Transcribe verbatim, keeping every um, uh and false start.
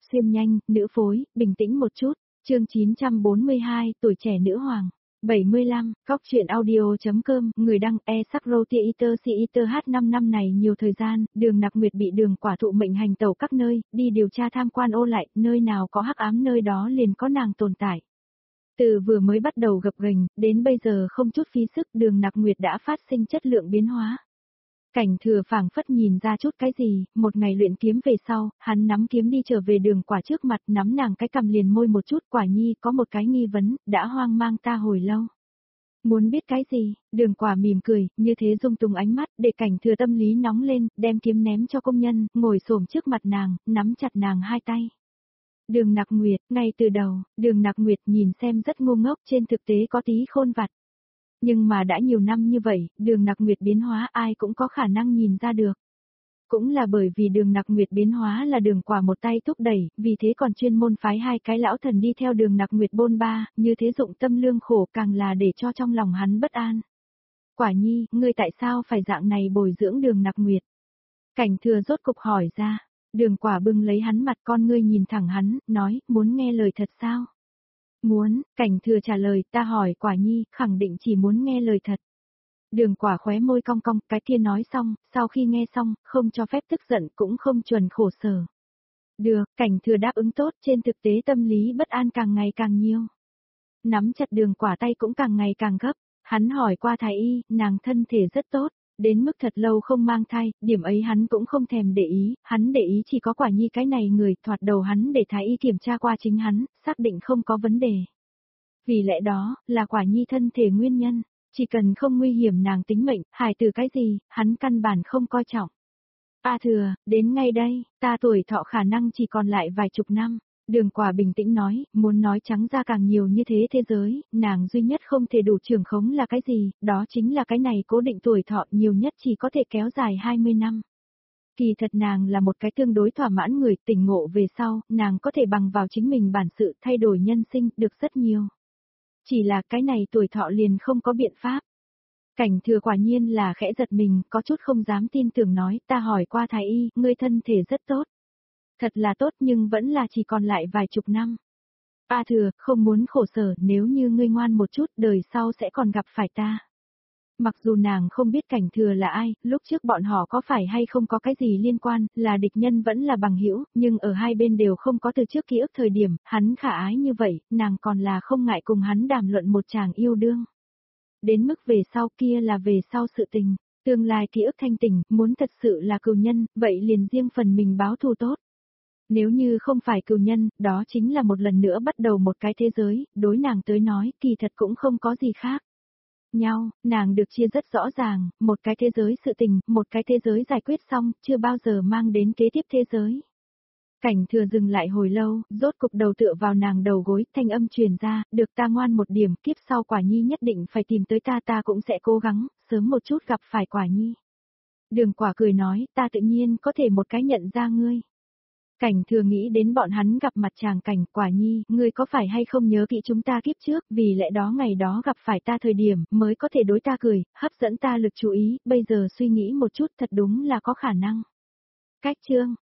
xuyên nhanh, nữ phối, bình tĩnh một chút, chương chín trăm bốn mươi hai, tuổi trẻ nữ hoàng. bảy mươi lăm, Cóc truyện audio.com, người đăng e sắc roti iter si iter h năm năm này nhiều thời gian, Đường Nặc Nguyệt bị Đường Quả Thụ mệnh hành tẩu các nơi, đi điều tra tham quan ô lại, nơi nào có hắc ám nơi đó liền có nàng tồn tại. Từ vừa mới bắt đầu gập ghềnh, đến bây giờ không chút phí sức, Đường Nặc Nguyệt đã phát sinh chất lượng biến hóa. Cảnh Thừa phảng phất nhìn ra chút cái gì, một ngày luyện kiếm về sau, hắn nắm kiếm đi trở về Đường Quả trước mặt, nắm nàng cái cằm liền môi một chút, Quả Nhi có một cái nghi vấn, đã hoang mang ta hồi lâu. Muốn biết cái gì? Đường Quả mỉm cười, như thế dung túng ánh mắt, để Cảnh Thừa tâm lý nóng lên, đem kiếm ném cho công nhân, ngồi xổm trước mặt nàng, nắm chặt nàng hai tay. Đường Nặc Nguyệt, ngay từ đầu, Đường Nặc Nguyệt nhìn xem rất ngu ngốc, trên thực tế có tí khôn vặt. Nhưng mà đã nhiều năm như vậy, Đường Nặc Nguyệt biến hóa ai cũng có khả năng nhìn ra được. Cũng là bởi vì Đường Nặc Nguyệt biến hóa là Đường Quả một tay thúc đẩy, vì thế còn chuyên môn phái hai cái lão thần đi theo Đường Nặc Nguyệt bôn ba, như thế dụng tâm lương khổ càng là để cho trong lòng hắn bất an. Quả Nhi, ngươi tại sao phải dạng này bồi dưỡng Đường Nặc Nguyệt? Cảnh Thừa rốt cục hỏi ra. Đường Quả bưng lấy hắn mặt, con ngươi nhìn thẳng hắn, nói, muốn nghe lời thật sao? Muốn, Cảnh Thừa trả lời, ta hỏi Quả Nhi, khẳng định chỉ muốn nghe lời thật. Đường Quả khóe môi cong cong, cái kia nói xong, sau khi nghe xong, không cho phép tức giận cũng không chuẩn khổ sở. Được, Cảnh Thừa đáp ứng tốt, trên thực tế tâm lý bất an càng ngày càng nhiều. Nắm chặt Đường Quả tay cũng càng ngày càng gấp, hắn hỏi qua thái y, nàng thân thể rất tốt. Đến mức thật lâu không mang thai, điểm ấy hắn cũng không thèm để ý, hắn để ý chỉ có Quả Nhi cái này người, thoạt đầu hắn để thái y kiểm tra qua chính hắn, xác định không có vấn đề. Vì lẽ đó, là Quả Nhi thân thể nguyên nhân, chỉ cần không nguy hiểm nàng tính mệnh, hài từ cái gì, hắn căn bản không coi trọng. A Thừa, đến ngay đây, ta tuổi thọ khả năng chỉ còn lại vài chục năm. Đường Quả bình tĩnh nói, muốn nói trắng ra càng nhiều như thế thế giới, nàng duy nhất không thể đủ trưởng khống là cái gì, đó chính là cái này cố định tuổi thọ nhiều nhất chỉ có thể kéo dài hai mươi năm. Kỳ thật nàng là một cái tương đối thỏa mãn người, tỉnh ngộ về sau, nàng có thể bằng vào chính mình bản sự thay đổi nhân sinh, được rất nhiều. Chỉ là cái này tuổi thọ liền không có biện pháp. Cảnh Thừa quả nhiên là khẽ giật mình, có chút không dám tin tưởng nói, ta hỏi qua thái y, ngươi thân thể rất tốt. Thật là tốt nhưng vẫn là chỉ còn lại vài chục năm. A Thừa, không muốn khổ sở, nếu như ngươi ngoan một chút, đời sau sẽ còn gặp phải ta. Mặc dù nàng không biết Cảnh Thừa là ai, lúc trước bọn họ có phải hay không có cái gì liên quan, là địch nhân vẫn là bằng hữu, nhưng ở hai bên đều không có từ trước ký ức thời điểm, hắn khả ái như vậy, nàng còn là không ngại cùng hắn đàm luận một chàng yêu đương. Đến mức về sau kia là về sau sự tình, tương lai ký ức thanh tình, muốn thật sự là cừu nhân, vậy liền riêng phần mình báo thù tốt. Nếu như không phải cừu nhân, đó chính là một lần nữa bắt đầu một cái thế giới, đối nàng tới nói, kỳ thật cũng không có gì khác. Nhau, nàng được chia rất rõ ràng, một cái thế giới sự tình, một cái thế giới giải quyết xong, chưa bao giờ mang đến kế tiếp thế giới. Cảnh Thừa dừng lại hồi lâu, rốt cục đầu tựa vào nàng đầu gối, thanh âm truyền ra, được ta ngoan một điểm, kiếp sau Quả Nhi nhất định phải tìm tới ta, ta cũng sẽ cố gắng, sớm một chút gặp phải Quả Nhi. Đường Quả cười nói, ta tự nhiên có thể một cái nhận ra ngươi. Cảnh Thừa nghĩ đến bọn hắn gặp mặt chàng cảnh, Quả Nhi, ngươi có phải hay không nhớ kỹ chúng ta kiếp trước, vì lẽ đó ngày đó gặp phải ta thời điểm, mới có thể đối ta cười, hấp dẫn ta lực chú ý, bây giờ suy nghĩ một chút thật đúng là có khả năng. Cách chương,